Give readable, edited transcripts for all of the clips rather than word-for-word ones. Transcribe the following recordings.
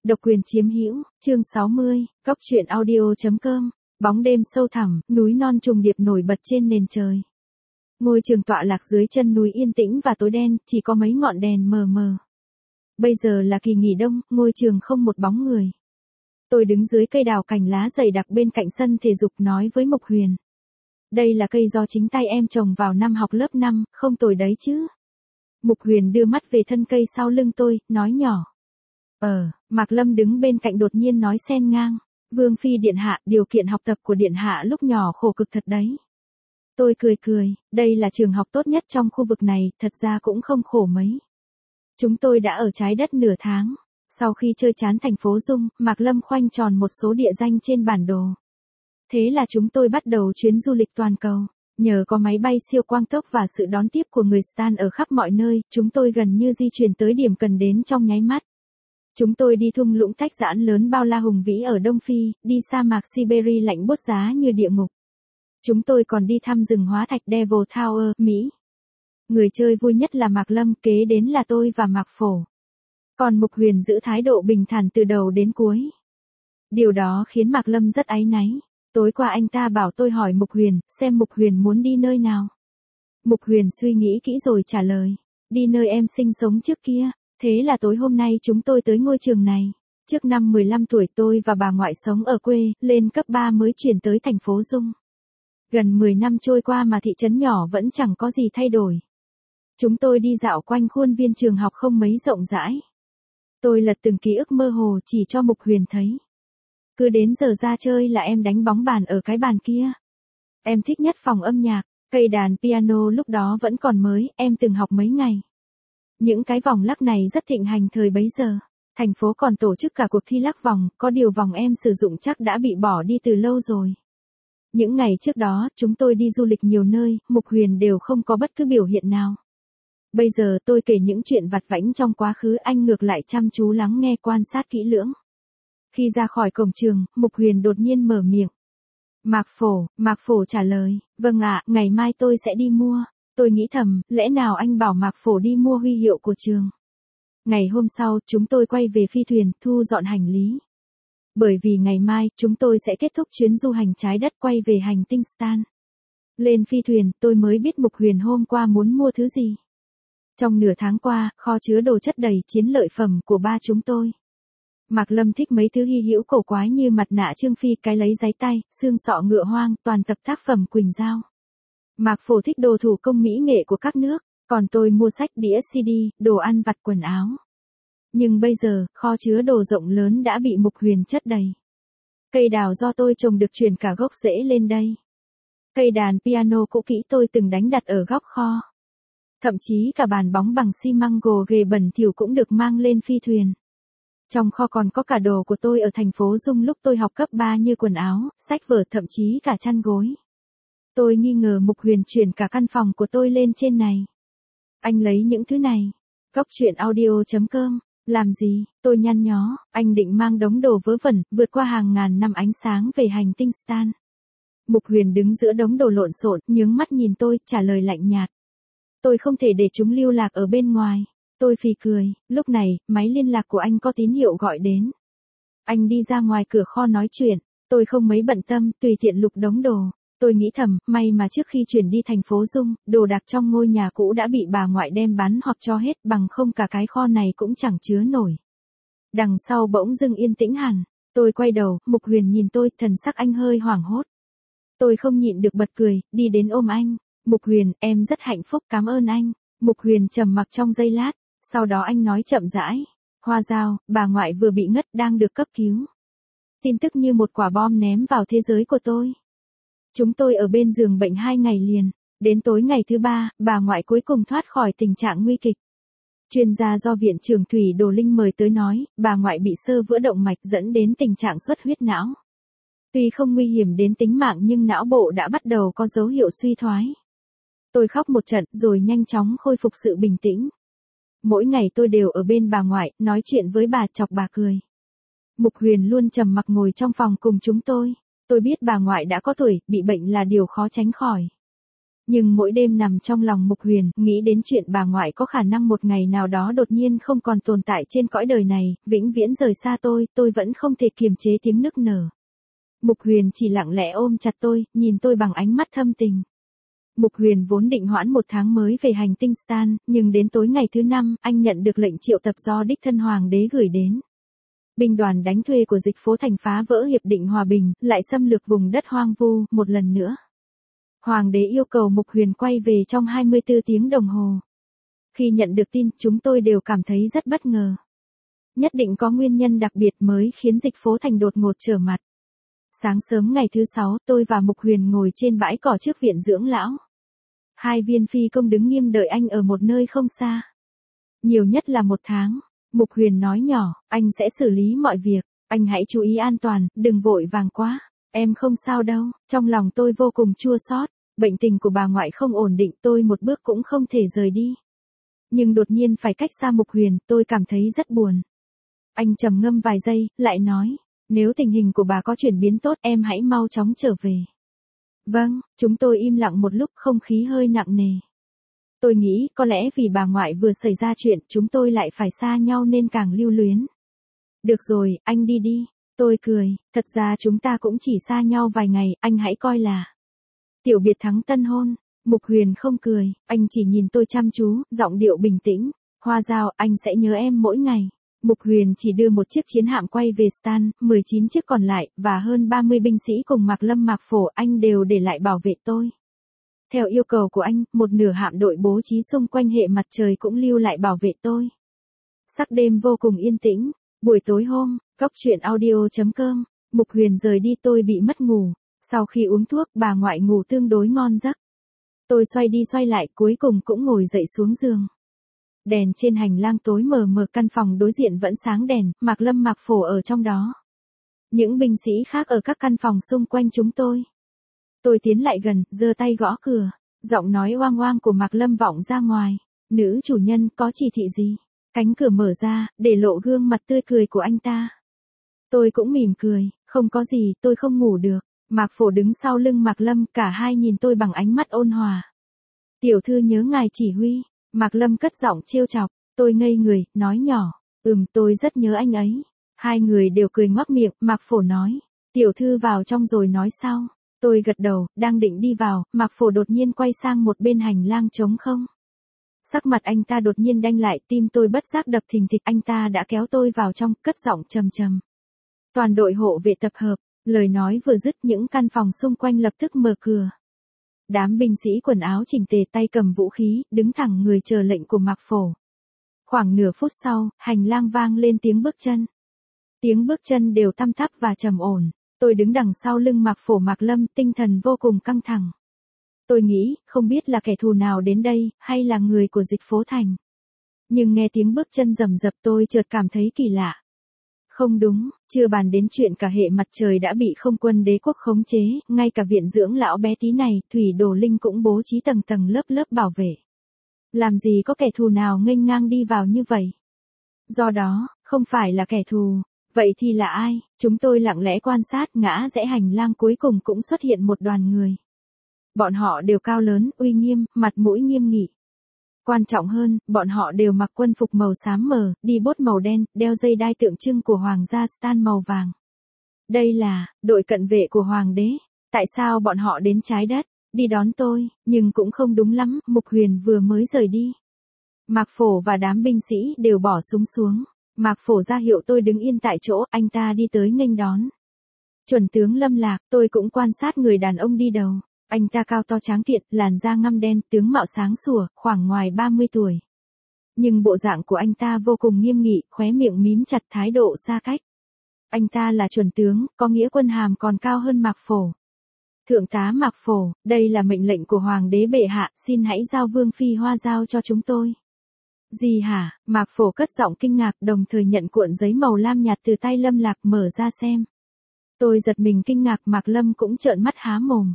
Độc quyền chiếm hữu, chương 60, Góc truyện audio.com, bóng đêm sâu thẳm, núi non trùng điệp nổi bật trên nền trời. Ngôi trường tọa lạc dưới chân núi yên tĩnh và tối đen, chỉ có mấy ngọn đèn mờ mờ. Bây giờ là kỳ nghỉ đông, ngôi trường không một bóng người. Tôi đứng dưới cây đào cành lá dày đặc bên cạnh sân thể dục nói với Mộc Huyền. Đây là cây do chính tay em trồng vào năm học lớp 5, không tồi đấy chứ. Mộc Huyền đưa mắt về thân cây sau lưng tôi, nói nhỏ. Mạc Lâm đứng bên cạnh đột nhiên nói xen ngang. Vương phi điện hạ, điều kiện học tập của điện hạ lúc nhỏ khổ cực thật đấy. Tôi cười, đây là trường học tốt nhất trong khu vực này, thật ra cũng không khổ mấy. Chúng tôi đã ở trái đất nửa tháng. Sau khi chơi chán thành phố Dung, Mạc Lâm khoanh tròn một số địa danh trên bản đồ. Thế là chúng tôi bắt đầu chuyến du lịch toàn cầu. Nhờ có máy bay siêu quang tốc và sự đón tiếp của người Stan ở khắp mọi nơi, chúng tôi gần như di chuyển tới điểm cần đến trong nháy mắt. Chúng tôi đi thung lũng tách giãn lớn bao la hùng vĩ ở Đông Phi, đi sa mạc Siberia lạnh buốt giá như địa ngục. Chúng tôi còn đi thăm rừng hóa thạch Devil Tower, Mỹ. Người chơi vui nhất là Mạc Lâm, kế đến là tôi và Mạc Phổ. Còn Mộc Huyền giữ thái độ bình thản từ đầu đến cuối. Điều đó khiến Mạc Lâm rất áy náy. Tối qua anh ta bảo tôi hỏi Mộc Huyền, xem Mộc Huyền muốn đi nơi nào. Mộc Huyền suy nghĩ kỹ rồi trả lời. Đi nơi em sinh sống trước kia. Thế là tối hôm nay chúng tôi tới ngôi trường này. Trước năm 15 tuổi tôi và bà ngoại sống ở quê, lên cấp 3 mới chuyển tới thành phố Dung. Gần 10 năm trôi qua mà thị trấn nhỏ vẫn chẳng có gì thay đổi. Chúng tôi đi dạo quanh khuôn viên trường học không mấy rộng rãi. Tôi lật từng ký ức mơ hồ chỉ cho Mộc Huyền thấy. Cứ đến giờ ra chơi là em đánh bóng bàn ở cái bàn kia. Em thích nhất phòng âm nhạc, cây đàn piano lúc đó vẫn còn mới, em từng học mấy ngày. Những cái vòng lắc này rất thịnh hành thời bấy giờ. Thành phố còn tổ chức cả cuộc thi lắc vòng, có điều vòng em sử dụng chắc đã bị bỏ đi từ lâu rồi. Những ngày trước đó, chúng tôi đi du lịch nhiều nơi, Mộc Huyền đều không có bất cứ biểu hiện nào. Bây giờ tôi kể những chuyện vặt vãnh trong quá khứ, anh ngược lại chăm chú lắng nghe quan sát kỹ lưỡng. Khi ra khỏi cổng trường, Mộc Huyền đột nhiên mở miệng. Mạc Phổ trả lời, vâng ạ, ngày mai tôi sẽ đi mua. Tôi nghĩ thầm, lẽ nào anh bảo Mạc Phổ đi mua huy hiệu của trường. Ngày hôm sau, chúng tôi quay về phi thuyền, thu dọn hành lý. Bởi vì ngày mai, chúng tôi sẽ kết thúc chuyến du hành trái đất quay về hành tinh Stan. Lên phi thuyền, tôi mới biết Mộc Huyền hôm qua muốn mua thứ gì. Trong nửa tháng qua, kho chứa đồ chất đầy chiến lợi phẩm của ba chúng tôi. Mạc Lâm thích mấy thứ hy hữu cổ quái như mặt nạ Trương Phi, cái lấy giấy tay, xương sọ ngựa hoang, toàn tập tác phẩm Quỳnh Giao. Mạc Phổ thích đồ thủ công mỹ nghệ của các nước, còn tôi mua sách, đĩa CD, đồ ăn vặt, quần áo. Nhưng bây giờ, kho chứa đồ rộng lớn đã bị Mộc Huyền chất đầy. Cây đào do tôi trồng được chuyển cả gốc rễ lên đây. Cây đàn piano cũ kỹ tôi từng đánh đặt ở góc kho. Thậm chí cả bàn bóng bằng xi măng gồ ghề bẩn thỉu cũng được mang lên phi thuyền. Trong kho còn có cả đồ của tôi ở thành phố Dung lúc tôi học cấp 3 như quần áo, sách vở, thậm chí cả chăn gối. Tôi nghi ngờ Mộc Huyền chuyển cả căn phòng của tôi lên trên này. Anh lấy những thứ này. Góc truyện audio.com. Làm gì? Tôi nhăn nhó. Anh định mang đống đồ vớ vẩn, vượt qua hàng ngàn năm ánh sáng về hành tinh Stan. Mộc Huyền đứng giữa đống đồ lộn xộn, nhướng mắt nhìn tôi, trả lời lạnh nhạt. Tôi không thể để chúng lưu lạc ở bên ngoài. Tôi phì cười. Lúc này, máy liên lạc của anh có tín hiệu gọi đến. Anh đi ra ngoài cửa kho nói chuyện. Tôi không mấy bận tâm, tùy tiện lục đống đồ. Tôi nghĩ thầm, may mà trước khi chuyển đi thành phố Dung, đồ đạc trong ngôi nhà cũ đã bị bà ngoại đem bán hoặc cho hết, bằng không cả cái kho này cũng chẳng chứa nổi. Đằng sau bỗng dưng yên tĩnh hẳn. Tôi quay đầu, Mộc Huyền nhìn tôi, thần sắc anh hơi hoảng hốt. Tôi không nhịn được bật cười, đi đến ôm anh. Mộc Huyền, em rất hạnh phúc, cảm ơn anh. Mộc Huyền trầm mặc trong giây lát, sau đó anh nói chậm rãi. Hoa Giao, bà ngoại vừa bị ngất, đang được cấp cứu. Tin tức như một quả bom ném vào thế giới của tôi. Chúng tôi ở bên giường bệnh 2 ngày liền. Đến tối ngày thứ 3, bà ngoại cuối cùng thoát khỏi tình trạng nguy kịch. Chuyên gia do Viện Trưởng Thủy Đồ Linh mời tới nói, bà ngoại bị xơ vữa động mạch dẫn đến tình trạng xuất huyết não. Tuy không nguy hiểm đến tính mạng nhưng não bộ đã bắt đầu có dấu hiệu suy thoái. Tôi khóc một trận rồi nhanh chóng khôi phục sự bình tĩnh. Mỗi ngày tôi đều ở bên bà ngoại, nói chuyện với bà, chọc bà cười. Mộc Huyền luôn trầm mặc ngồi trong phòng cùng chúng tôi. Tôi biết bà ngoại đã có tuổi, bị bệnh là điều khó tránh khỏi. Nhưng mỗi đêm nằm trong lòng Mục Huyền, nghĩ đến chuyện bà ngoại có khả năng một ngày nào đó đột nhiên không còn tồn tại trên cõi đời này, vĩnh viễn rời xa tôi vẫn không thể kiềm chế tiếng nức nở. Mục Huyền chỉ lặng lẽ ôm chặt tôi, nhìn tôi bằng ánh mắt thâm tình. Mục Huyền vốn định hoãn 1 tháng mới về hành tinh Stan, nhưng đến tối ngày thứ 5, anh nhận được lệnh triệu tập do đích thân hoàng đế gửi đến. Binh đoàn đánh thuê của Dịch Phố Thành phá vỡ hiệp định hòa bình, lại xâm lược vùng đất hoang vu, một lần nữa. Hoàng đế yêu cầu Mục Huyền quay về trong 24 tiếng đồng hồ. Khi nhận được tin, chúng tôi đều cảm thấy rất bất ngờ. Nhất định có nguyên nhân đặc biệt mới khiến Dịch Phố Thành đột ngột trở mặt. Sáng sớm ngày thứ 6, tôi và Mục Huyền ngồi trên bãi cỏ trước viện dưỡng lão. 2 viên phi công đứng nghiêm đợi anh ở một nơi không xa. Nhiều nhất là 1 tháng. Mục Huyền nói nhỏ, anh sẽ xử lý mọi việc, anh hãy chú ý an toàn, đừng vội vàng quá. Em không sao đâu, trong lòng tôi vô cùng chua xót. Bệnh tình của bà ngoại không ổn định, tôi một bước cũng không thể rời đi. Nhưng đột nhiên phải cách xa Mục Huyền, tôi cảm thấy rất buồn. Anh trầm ngâm vài giây, lại nói, nếu tình hình của bà có chuyển biến tốt em hãy mau chóng trở về. Vâng, chúng tôi im lặng một lúc, không khí hơi nặng nề. Tôi nghĩ có lẽ vì bà ngoại vừa xảy ra chuyện chúng tôi lại phải xa nhau nên càng lưu luyến. Được rồi, anh đi đi. Tôi cười, thật ra chúng ta cũng chỉ xa nhau vài ngày, anh hãy coi là tiểu biệt thắng tân hôn. Mục Huyền không cười, anh chỉ nhìn tôi chăm chú, giọng điệu bình tĩnh. Hoa Dao, anh sẽ nhớ em mỗi ngày. Mục Huyền chỉ đưa một chiếc chiến hạm quay về Stan, 19 chiếc còn lại, và hơn 30 binh sĩ cùng Mạc Lâm Mạc Phổ anh đều để lại bảo vệ tôi. Theo yêu cầu của anh, một nửa hạm đội bố trí xung quanh hệ mặt trời cũng lưu lại bảo vệ tôi. Sắc đêm vô cùng yên tĩnh. Buổi tối hôm, Cóc Truyện Audio.com, Mục Huyền rời đi tôi bị mất ngủ. Sau khi uống thuốc, bà ngoại ngủ tương đối ngon giấc. Tôi xoay đi xoay lại, cuối cùng cũng ngồi dậy xuống giường. Đèn trên hành lang tối mờ mờ, căn phòng đối diện vẫn sáng đèn, Mạc Lâm Mạc Phổ ở trong đó. Những binh sĩ khác ở các căn phòng xung quanh chúng tôi. Tôi tiến lại gần, giơ tay gõ cửa. Giọng nói oang oang của Mạc Lâm vọng ra ngoài. Nữ chủ nhân, có chỉ thị gì? Cánh cửa mở ra, để lộ gương mặt tươi cười của anh ta. Tôi cũng mỉm cười, không có gì, tôi không ngủ được. Mạc Phổ đứng sau lưng Mạc Lâm, cả hai nhìn tôi bằng ánh mắt ôn hòa. Tiểu thư nhớ ngài chỉ huy. Mạc Lâm cất giọng trêu chọc. Tôi ngây người, nói nhỏ. Tôi rất nhớ anh ấy. Hai người đều cười ngoác miệng, Mạc Phổ nói. Tiểu thư vào trong rồi nói sau. Tôi gật đầu, đang định đi vào, Mạc Phổ đột nhiên quay sang một bên hành lang trống không. Sắc mặt anh ta đột nhiên đanh lại, tim tôi bất giác đập thình thịch, anh ta đã kéo tôi vào trong, cất giọng trầm trầm. Toàn đội hộ vệ tập hợp, lời nói vừa dứt những căn phòng xung quanh lập tức mở cửa. Đám binh sĩ quần áo chỉnh tề tay cầm vũ khí, đứng thẳng người chờ lệnh của Mạc Phổ. Khoảng nửa phút sau, hành lang vang lên tiếng bước chân. Tiếng bước chân đều tăm thắp và trầm ổn. Tôi đứng đằng sau lưng Mạc Phổ Mạc Lâm, tinh thần vô cùng căng thẳng. Tôi nghĩ, không biết là kẻ thù nào đến đây, hay là người của Dịch Phố Thành. Nhưng nghe tiếng bước chân rầm rập tôi chợt cảm thấy kỳ lạ. Không đúng, chưa bàn đến chuyện cả hệ mặt trời đã bị không quân đế quốc khống chế, ngay cả viện dưỡng lão bé tí này, Thủy Đồ Linh cũng bố trí tầng tầng lớp lớp bảo vệ. Làm gì có kẻ thù nào nghênh ngang đi vào như vậy? Do đó, không phải là kẻ thù. Vậy thì là ai? Chúng tôi lặng lẽ quan sát, ngã rẽ hành lang cuối cùng cũng xuất hiện một đoàn người. Bọn họ đều cao lớn, uy nghiêm, mặt mũi nghiêm nghị. Quan trọng hơn, bọn họ đều mặc quân phục màu xám mờ, đi bốt màu đen, đeo dây đai tượng trưng của Hoàng gia Stan màu vàng. Đây là đội cận vệ của Hoàng đế. Tại sao bọn họ đến trái đất, đi đón tôi, nhưng cũng không đúng lắm, Mục Huyền vừa mới rời đi. Mạc Phổ và đám binh sĩ đều bỏ súng xuống. Mạc Phổ ra hiệu tôi đứng yên tại chỗ, anh ta đi tới nghênh đón. Chuẩn tướng Lâm Lạc, tôi cũng quan sát người đàn ông đi đầu. Anh ta cao to tráng kiện, làn da ngăm đen, tướng mạo sáng sủa, khoảng ngoài 30 tuổi. Nhưng bộ dạng của anh ta vô cùng nghiêm nghị, khóe miệng mím chặt, thái độ xa cách. Anh ta là chuẩn tướng, có nghĩa quân hàm còn cao hơn Mạc Phổ. Thượng tá Mạc Phổ, đây là mệnh lệnh của Hoàng đế bệ hạ, xin hãy giao Vương Phi Hoa Dao cho chúng tôi. Gì hả? Mạc Phổ cất giọng kinh ngạc, đồng thời nhận cuộn giấy màu lam nhạt từ tay Lâm Lạc, mở ra xem. Tôi giật mình kinh ngạc, Mạc Lâm cũng trợn mắt há mồm.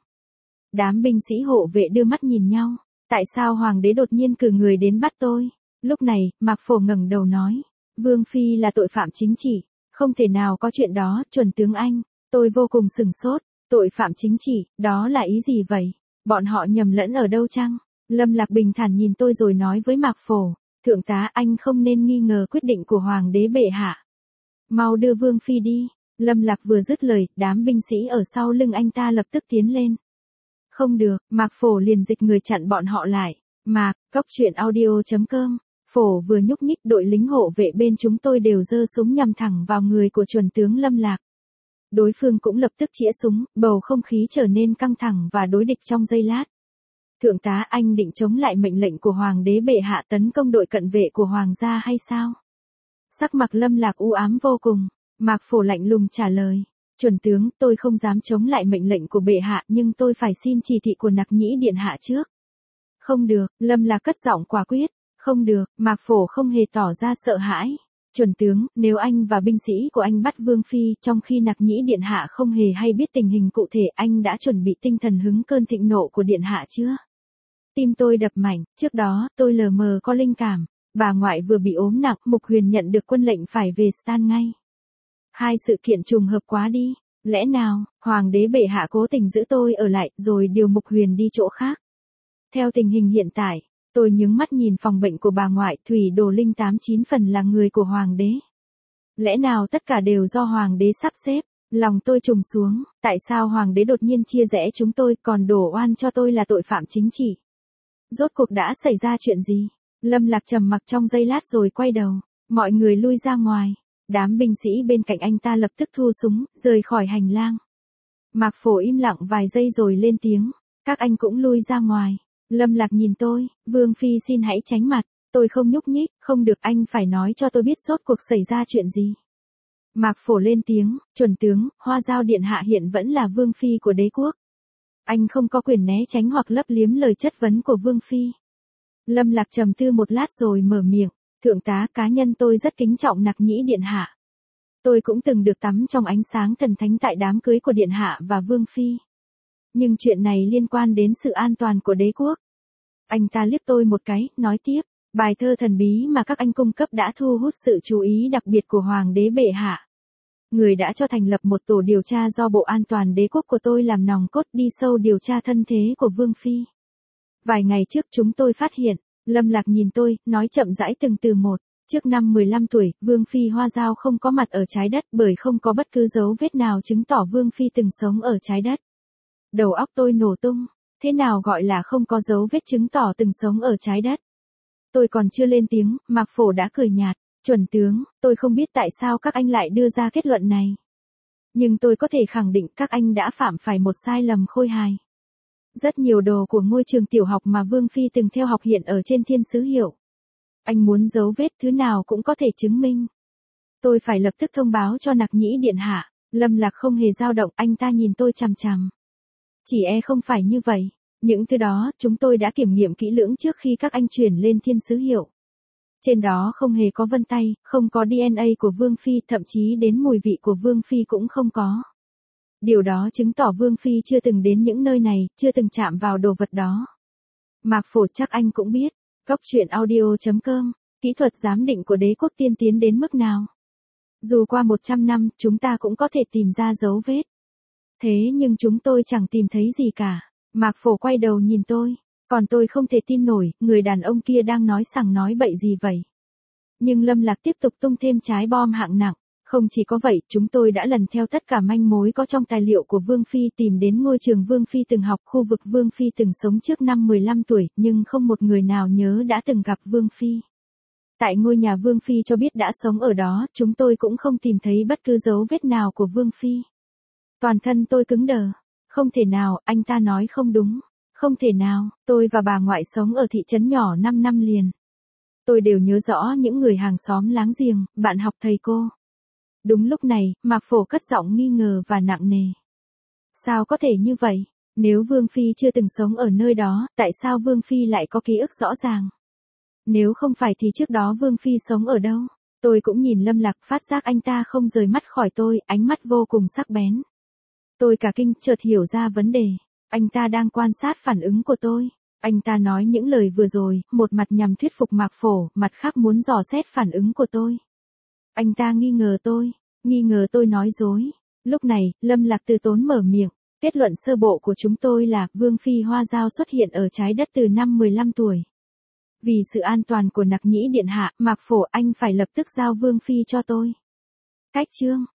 Đám binh sĩ hộ vệ đưa mắt nhìn nhau. Tại sao Hoàng đế đột nhiên cử người đến bắt tôi? Lúc này, Mạc Phổ ngẩng đầu nói. Vương Phi là tội phạm chính trị. Không thể nào có chuyện đó, chuẩn tướng anh. Tôi vô cùng sửng sốt. Tội phạm chính trị, đó là ý gì vậy? Bọn họ nhầm lẫn ở đâu chăng? Lâm Lạc bình thản nhìn tôi rồi nói với Mạc Phổ, thượng tá anh không nên nghi ngờ quyết định của Hoàng đế bệ hạ. Mau đưa Vương Phi đi. Lâm Lạc vừa dứt lời, đám binh sĩ ở sau lưng anh ta lập tức tiến lên. Không được, Mạc Phổ liền dịch người chặn bọn họ lại. Mạc, cóc truyện audio.com. Phổ vừa nhúc nhích, đội lính hộ vệ bên chúng tôi đều giơ súng nhằm thẳng vào người của chuẩn tướng Lâm Lạc. Đối phương cũng lập tức chĩa súng, bầu không khí trở nên căng thẳng và đối địch trong giây lát. Thượng tá, anh định chống lại mệnh lệnh của Hoàng đế bệ hạ tấn công đội cận vệ của Hoàng gia hay sao? Sắc mặt Lâm Lạc u ám vô cùng. Mạc Phổ lạnh lùng trả lời. Chuẩn tướng, tôi không dám chống lại mệnh lệnh của bệ hạ, nhưng tôi phải xin chỉ thị của Nặc Nhĩ điện hạ trước. Không được, Lâm Lạc cất giọng quả quyết. Không được, Mạc Phổ không hề tỏ ra sợ hãi. Chuẩn tướng, nếu anh và binh sĩ của anh bắt Vương Phi trong khi Nặc Nhĩ điện hạ không hề hay biết tình hình cụ thể, anh đã chuẩn bị tinh thần hứng cơn thịnh nộ của điện hạ chưa? Tim tôi đập mạnh, trước đó, tôi lờ mờ có linh cảm. Bà ngoại vừa bị ốm nặng, Mục Huyền nhận được quân lệnh phải về Stan ngay. Hai sự kiện trùng hợp quá đi. Lẽ nào, Hoàng đế bệ hạ cố tình giữ tôi ở lại, rồi điều Mục Huyền đi chỗ khác? Theo tình hình hiện tại, tôi nhướng mắt nhìn phòng bệnh của bà ngoại, Thủy Đồ Linh 89 phần là người của Hoàng đế. Lẽ nào tất cả đều do Hoàng đế sắp xếp? Lòng tôi trùng xuống, tại sao Hoàng đế đột nhiên chia rẽ chúng tôi, còn đổ oan cho tôi là tội phạm chính trị? Rốt cuộc đã xảy ra chuyện gì? Lâm Lạc trầm mặc trong giây lát rồi quay đầu. Mọi người lui ra ngoài. Đám binh sĩ bên cạnh anh ta lập tức thu súng, rời khỏi hành lang. Mạc Phổ im lặng vài giây rồi lên tiếng. Các anh cũng lui ra ngoài. Lâm Lạc nhìn tôi, Vương Phi xin hãy tránh mặt. Tôi không nhúc nhích, không được, anh phải nói cho tôi biết rốt cuộc xảy ra chuyện gì. Mạc Phổ lên tiếng, chuẩn tướng, Hoa Giao điện hạ hiện vẫn là Vương Phi của đế quốc. Anh không có quyền né tránh hoặc lấp liếm lời chất vấn của Vương Phi. Lâm Lạc trầm tư một lát rồi mở miệng, thượng tá, cá nhân tôi rất kính trọng Nặc Nhĩ điện hạ. Tôi cũng từng được tắm trong ánh sáng thần thánh tại đám cưới của điện hạ và Vương Phi. Nhưng chuyện này liên quan đến sự an toàn của đế quốc. Anh ta liếc tôi một cái, nói tiếp, bài thơ thần bí mà các anh cung cấp đã thu hút sự chú ý đặc biệt của Hoàng đế bệ hạ. Người đã cho thành lập một tổ điều tra do Bộ An toàn đế quốc của tôi làm nòng cốt đi sâu điều tra thân thế của Vương Phi. Vài ngày trước chúng tôi phát hiện, Lâm Lạc nhìn tôi, nói chậm rãi từng từ một. Trước năm 15 tuổi, Vương Phi Hoa Giao không có mặt ở trái đất bởi không có bất cứ dấu vết nào chứng tỏ Vương Phi từng sống ở trái đất. Đầu óc tôi nổ tung, thế nào gọi là không có dấu vết chứng tỏ từng sống ở trái đất? Tôi còn chưa lên tiếng, Mạc Phổ đã cười nhạt, chuẩn tướng, tôi không biết tại sao các anh lại đưa ra kết luận này. Nhưng tôi có thể khẳng định các anh đã phạm phải một sai lầm khôi hài. Rất nhiều đồ của ngôi trường tiểu học mà Vương Phi từng theo học hiện ở trên Thiên Sứ Hiệu. Anh muốn dấu vết thứ nào cũng có thể chứng minh. Tôi phải lập tức thông báo cho Nặc Nhĩ điện hạ. Lâm Lạc không hề dao động, anh ta nhìn tôi chằm chằm. Chỉ không phải như vậy. Những thứ đó, chúng tôi đã kiểm nghiệm kỹ lưỡng trước khi các anh chuyển lên Thiên Sứ Hiệu. Trên đó không hề có vân tay, không có DNA của Vương Phi, thậm chí đến mùi vị của Vương Phi cũng không có. Điều đó chứng tỏ Vương Phi chưa từng đến những nơi này, chưa từng chạm vào đồ vật đó. Mạc Phổ, chắc anh cũng biết. Cóc truyện audio.com. Kỹ thuật giám định của đế quốc tiên tiến đến mức nào? Dù qua 100 năm, chúng ta cũng có thể tìm ra dấu vết. Thế nhưng chúng tôi chẳng tìm thấy gì cả. Mạc Phổ quay đầu nhìn tôi. Còn tôi không thể tin nổi, người đàn ông kia đang nói sằng nói bậy gì vậy? Nhưng Lâm Lạc tiếp tục tung thêm trái bom hạng nặng. Không chỉ có vậy, chúng tôi đã lần theo tất cả manh mối có trong tài liệu của Vương Phi tìm đến ngôi trường Vương Phi từng học, khu vực Vương Phi từng sống trước năm 15 tuổi, nhưng không một người nào nhớ đã từng gặp Vương Phi. Tại ngôi nhà Vương Phi cho biết đã sống ở đó, chúng tôi cũng không tìm thấy bất cứ dấu vết nào của Vương Phi. Toàn thân tôi cứng đờ. Không thể nào, anh ta nói không đúng. Không thể nào, tôi và bà ngoại sống ở thị trấn nhỏ 5 năm liền. Tôi đều nhớ rõ những người hàng xóm láng giềng, bạn học thầy cô. Đúng lúc này, Mạc Phổ cất giọng nghi ngờ và nặng nề. Sao có thể như vậy? Nếu Vương Phi chưa từng sống ở nơi đó, tại sao Vương Phi lại có ký ức rõ ràng? Nếu không phải thì trước đó Vương Phi sống ở đâu? Tôi cũng nhìn Lâm Lạc, phát giác anh ta không rời mắt khỏi tôi, ánh mắt vô cùng sắc bén. Tôi cả kinh, chợt hiểu ra vấn đề. Anh ta đang quan sát phản ứng của tôi. Anh ta nói những lời vừa rồi, một mặt nhằm thuyết phục Mạc Phổ, mặt khác muốn dò xét phản ứng của tôi. Anh ta nghi ngờ tôi nói dối. Lúc này, Lâm Lạc từ tốn mở miệng. Kết luận sơ bộ của chúng tôi là Vương Phi Hoa Dao xuất hiện ở trái đất từ năm 15 tuổi. Vì sự an toàn của Nặc Nhĩ Điện Hạ, Mạc Phổ anh phải lập tức giao Vương Phi cho tôi. Cách chương